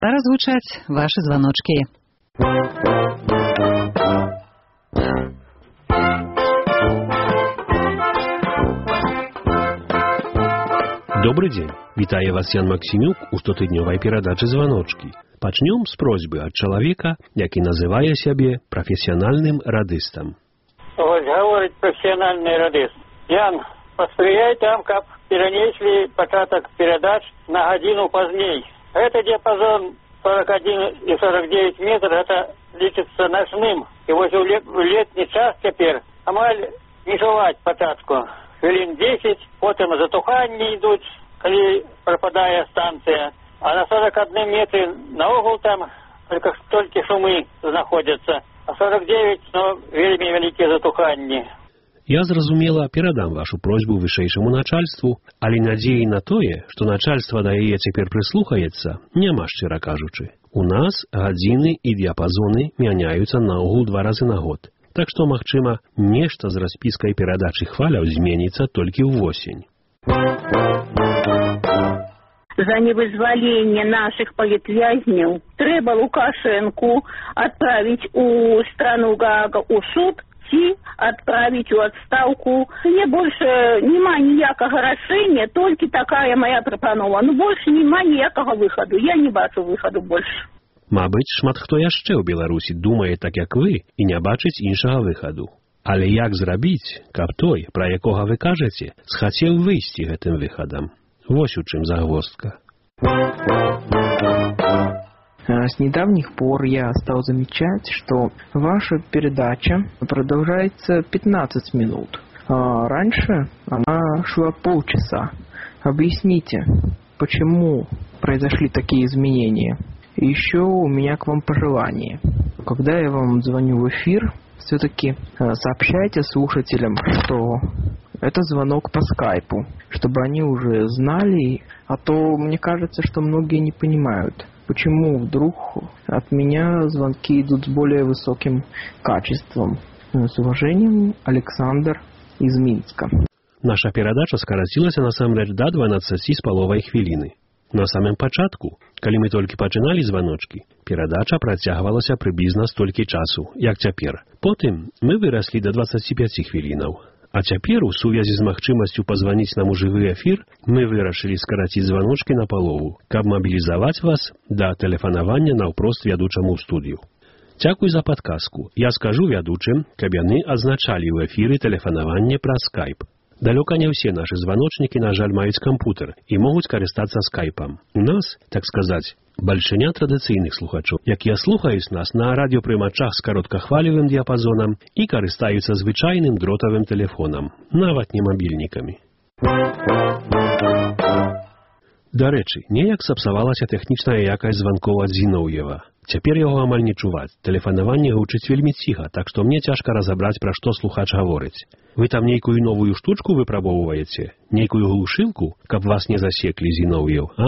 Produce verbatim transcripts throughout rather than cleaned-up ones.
Зараз гучаць вашы званочкі. Добрый день. Вітаю вас Ян Максимюк у стотыднёвай перадачы «Званочкі». Пачнём з просьбы ад чалавека, які называе сябе прафесіянальным радыстам. Вот говорить профессиональный радист. Ян, посприяй там, как перенесли початок передач на годину поздней. Это диапазон сорок один и сорок девять метров, это лічыцца ночным. И вот в, лет, в летний час теперь амаль не жевать початку. Хвилин десять, потом затуханні йдуть, коли пропадає станція. А на сорок один метрі наогул там только столько шумы знаходяться. А сорок девять, ну, вельмі вялікія затуханні. Я зразумела, перадам вашу просьбу вышэйшаму начальству, але надзеі на тое, што начальства да яе цяпер прыслухаецца, няма, шчыра кажучы. У нас гадзіны і дыяпазоны мяняюцца наогул два разы на год. Так што, магчыма, нешта з распіскай перадачы хваляў зменіцца толькі ўвосень. За невызваление наших политвязней треба Лукашенку отправить у страну Гаага у суд и отправить в отставку. Мне больше нема ніякого рашения, только такая моя прапанова. Ну, больше нема ніякого выходу. Я не бачу выходу больше. Мабыць, шмат хто яшчэ ў Беларусі думае так, як вы, і не бачыць іншага выхаду. Але як зрабіць, каб той, пра якога вы кажаце, схацеў выйсці гэтым выхадам? Вось у чым загвоздка. С недавних пор я стал замечать, что ваша передача продолжается пятнадцать минут. А раньше она шла полчаса. Объясните, почему произошли такие изменения? И еще у меня к вам пожелание. Когда я вам звоню в эфир, все-таки сообщайте слушателям, что это звонок по скайпу, чтобы они уже знали, а то мне кажется, что многие не понимают, почему вдруг от меня звонки идут с более высоким качеством. С уважением, Александр из Минска. Наша перадача скарацілася насамрэч да дванаццаці з паловай хвіліны. На самым пачатку, калі мы толькі пачыналі званочкі, перадача працягвалася прыблізна столькі часу, як цяпер. Потым мы выраслі да дваццаці пяці хвілінаў. А цяпер, у сувязі з магчымасцю пазваніць нам у жывы эфір, мы вырашылі скараціць званочкі на палову, каб мабілізаваць вас да тэлефанавання наўпрост вядучаму ў студыю. Дзякуй за падказку. Я скажу вядучым, каб яны адзначалі ў эфіры тэлефанаванне праз скайп. Далёка не ўсе нашы званочнікі, на жаль, маюць кампутер і могуць карыстацца скайпам. У нас, так сказаць, бальшыня традыцыйных слухачоў, якія слухаюць нас на радыёпрымачах з кароткахвалевым дыяпазонам і карыстаюцца звычайным дротавым тэлефонам, нават не мабільнікамі. Дарэчы, неяк сапсавалася тэхнічная якасць званкоў ад Зіноўева. Цяпер яго амаль не чуваць. Тэлефанаванне гучыць вельмі ціха, так што мне цяжка разабраць, пра што слухач гаворыць. Вы там нейкую новую штучку выпрабоўваеце? Нейкую глушылку, каб вас не засеклі, Зіноўеў, а?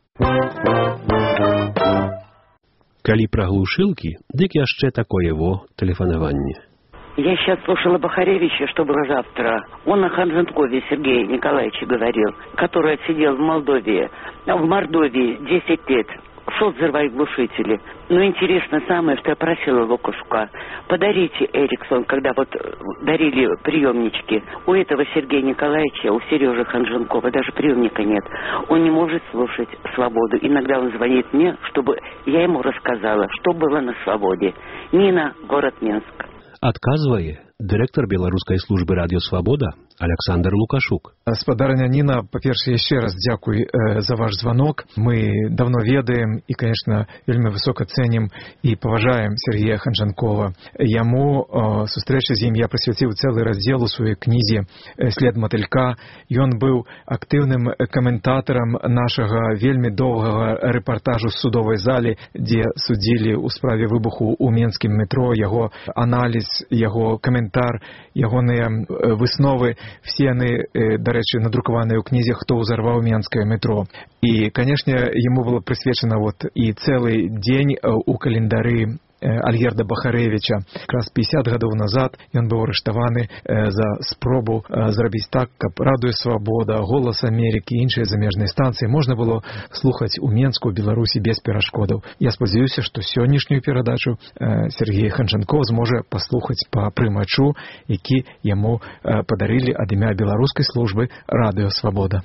Калі пра глушылкі, дык яшчэ такое во тэлефанаванне. Я сейчас слушала Бахаревича, что было завтра. Он о Ханженкове Сергее Николаевиче говорил, который отсидел в Молдове, в Мордовии десять лет. Шел взрывать глушители. Но интересно самое, что я просила Лукашука. Подарите Эриксон, когда вот дарили приемнички. У этого Сергея Николаевича, у Сережи Ханженкова даже приемника нет. Он не может слушать «Свободу». Иногда он звонит мне, чтобы я ему рассказала, что было на «Свободе». Нина, город Минск. Адказвае дырэктар беларускай службы радыё «Свабода» Александр Лукашук. Спадарня Нина, по-перше, еще раз дякуй э, за ваш звонок. Мы давно ведаем и, конечно, вельмі высоко ценим и поважаем Сергея Ханженкова. Яму э, сустрэчы з ім я прысвяціў цэлы раздзел у сваёй кнізе «След матылька». Ён быў актыўным каментатарам нашага вельмі доўгага рэпартажу з судовай залі, дзе судзілі ў справе выбуху ў менскім метро, яго аналіз, яго каментар, ягоныя высновы. Все яны, дарэчы, надрукаваныя ў кнізе «Хто ўзарваў менскае метро». І, канешне, яму было прысвечана вот і цэлы дзень у календары Альгерда Бахарэвіча. Якраз пятьдесят гадоў назад ён быў арыштаваны за спробу зрабіць так, каб Радыё Свабода, Голас Амерыкі і іншыя замежныя станцыі можна было слухаць у Менску, Беларусі без перашкодаў. Я спадзяюся, што сённяшнюю перадачу Сергей Ханжанков зможа паслухаць па прымачу, які яму падарылі ад імя беларускай службы Радыё Свабода.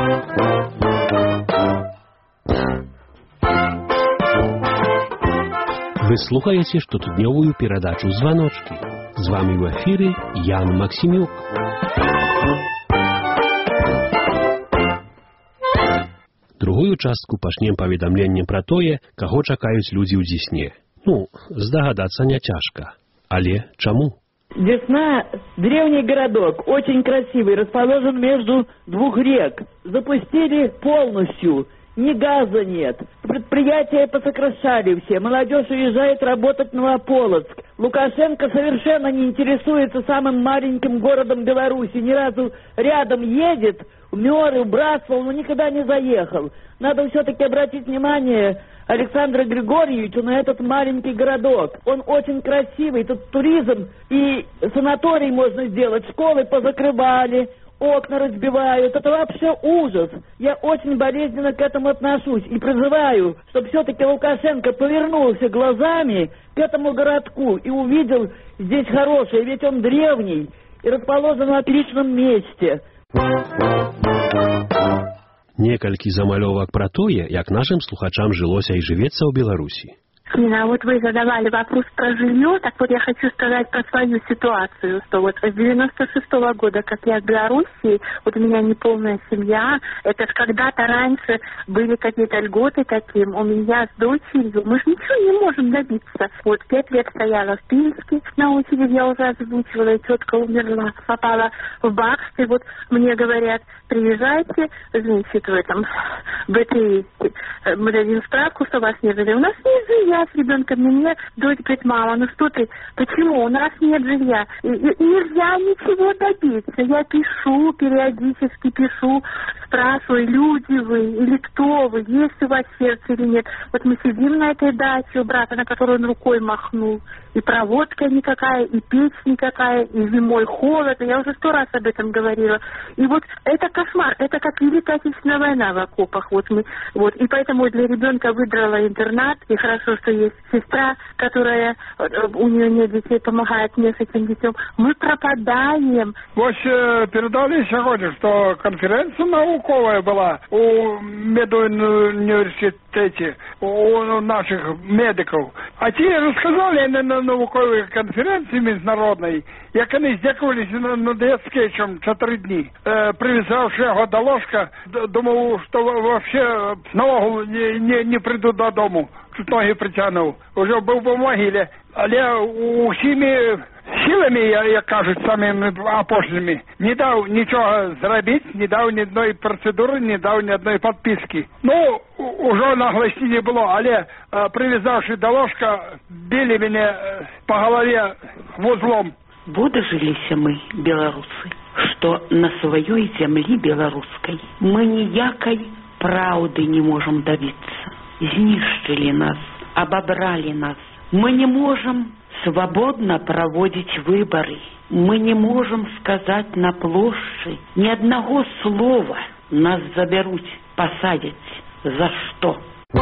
Вы слухаеце штотыднёвую перадачу «Званочкі». З вами ў эфіры Ян Максімюк. Другую частку пачнем паведамленнем пра тое, каго чакаюць людзі ў Дзесне. Ну, здагадацца не цяжка. Але чаму? Десна – древний городок, очень красивый, расположен между двух рек. Запустили полностью, ни газа нет. Предприятия посокращали все, молодежь уезжает работать в Новополоцк. Лукашенко совершенно не интересуется самым маленьким городом Беларуси, ни разу рядом едет, мёр, братствовал, но никогда не заехал. Надо все-таки обратить внимание Александру Григорьевичу на этот маленький городок. Он очень красивый, тут туризм и санаторий можно сделать, школы позакрывали, окна разбивают. Это вообще ужас. Я очень болезненно к этому отношусь и призываю, чтобы все-таки Лукашенко повернулся глазами к этому городку и увидел здесь хорошее, ведь он древний и расположен в отличном месте. Некалькі замалёвак пра тое, як нашим слухачам жылося і жывецца ў Беларусі. Нина, вот вы задавали вопрос про жилье, так вот я хочу сказать про свою ситуацию, что вот с девяносто шестого года, как я в Беларуси, вот у меня неполная семья, это ж когда-то раньше были какие-то льготы таким, у меня с дочерью, мы же ничего не можем добиться. Вот пять лет стояла в Пинске, на очереди я уже озвучивала, и тетка умерла, попала в БАКС, и вот мне говорят, приезжайте, значит, в этом, в этой, мы дадим справку, что вас не жили. У нас нет жилья с ребенком, мне дочь говорит, мама, ну что ты, почему, у нас нет жилья, и, и нельзя ничего добиться. Я пишу, периодически пишу, спрашиваю, люди вы или кто вы, есть у вас сердце или нет. Вот мы сидим на этой даче у брата, на которую он рукой махнул, и проводка никакая, и печь никакая, и зимой холодно, я уже сто раз об этом говорила. И вот это кошмар, это как Великая Отечественная война в окопах. Вот мы, вот, и поэтому для ребенка выбрала интернат, и хорошо, что есть сестра, которая, у нее нет детей, помогает мне с этим детем. Мы пропадаем. Вот передали сегодня, что конференция науковая была у медуниверситете, у наших медиков. А те рассказали на науковой конференции международной, як они здякувалися над Яцкевичем чотири дні. Е, прив'язавши його до ложка, думав, що вообще наогул не, не, не прийду додому. Тут ноги притягнув. Уже був по могилі. Але усіми силами, як кажуть, самими апошніми, не дав нічого зробити, не дав ні одної процедури, не дав ні одної підписки. Ну, уже наглості не було, але прив'язавши до ложка, били мене по голові вузлом. Водожиліся мы, беларусы, што на сваёй зямлі беларускай мы ніякай праўды не можам добиться. Знішчылі нас, абабралі нас. Мы не можам свабодна праводзіць выбары. Мы не можам сказаць на плошчы ні аднаго слова. Нас забяруць, пасадзяць. За што?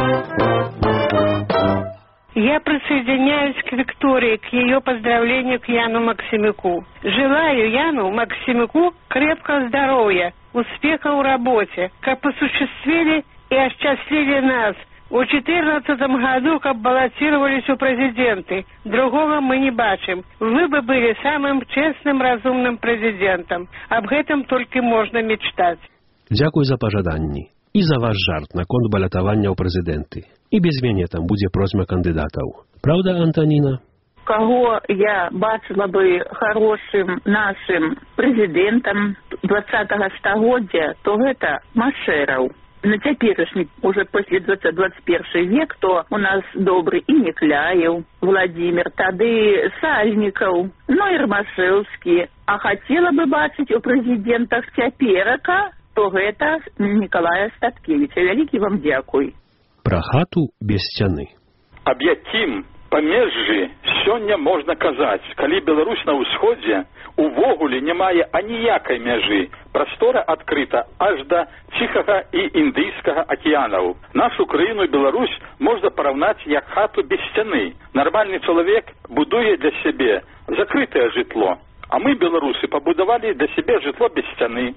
Я присоединяюсь к Виктории, к ее поздравлению к Яну Максимюку. Желаю Яну Максимюку крепкого здоровья, успеха в работе, как осуществили и осчастливили нас. В четырнадцатом году, как баллотировались у президенты, другого мы не бачим. Вы бы были самым честным, разумным президентом. Об этом только можно мечтать. Дякую за пожаданні. І за ваш жарт наконт балятавання ў прэзідэнты. І без мяне там будзе просьма кандыдатаў. Правда, Антоніна? Кого я бачила бы хорошим нашим президентом двадцатого стагоддзя, то гэта Машэраў. На цяперашні, уже после двадцать первый век, то у нас добрый и Некляев, Владимир, тады Сальников, ну и Ромашевский. А хотела бы бачыць у президентах цяперака, то гэта Николая Статкевича. Вялікі вам дзякуй. Пра хату без сцяны. Объятим памежжы сёння можна казаць, калі Беларусь на ўсходзе увогуле не мае аніякай мяжы. Прастора адкрыта аж да Ціхага і Індыйскага акіянаў. Нашу краіну Беларусь можна параўнаць як хату без сцяны. Нармальны чалавек будуе для сябе закрытае жытло, а мы, беларусы, пабудавалі для сябе жытло без сцяны.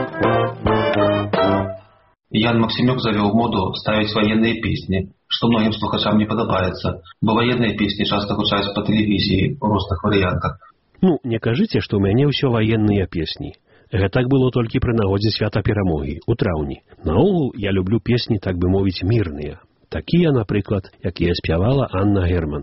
Ян Максимюк завёў моду ставіць ваенныя песні, што многім слухачам не падабаецца, бо ваенныя песні часта гучаць па тэлевізіі ў розных варыянтах. Ну, не кажыце, што ў мяне ўсё ваенныя песні. Гэтак было толькі пры нагодзе свята перамогі, у траўні. Наогул, я люблю песні, так бы мовіць, мірныя. Такія, напрыклад, якія спявала Анна Герман.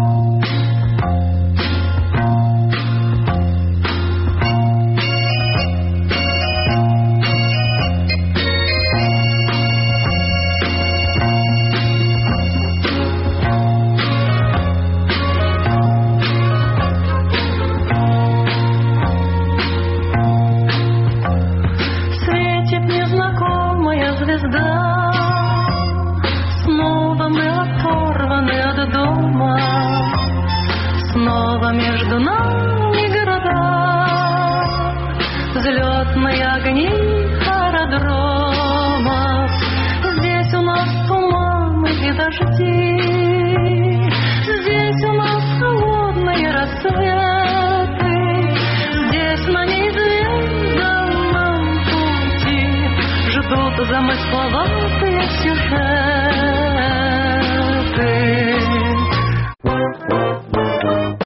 Между нами города, взлетные огни аэродромов. Здесь у нас туманы и дожди, здесь у нас холодные рассветы, здесь на неизведанном пути ждут замысловатые сюжеты.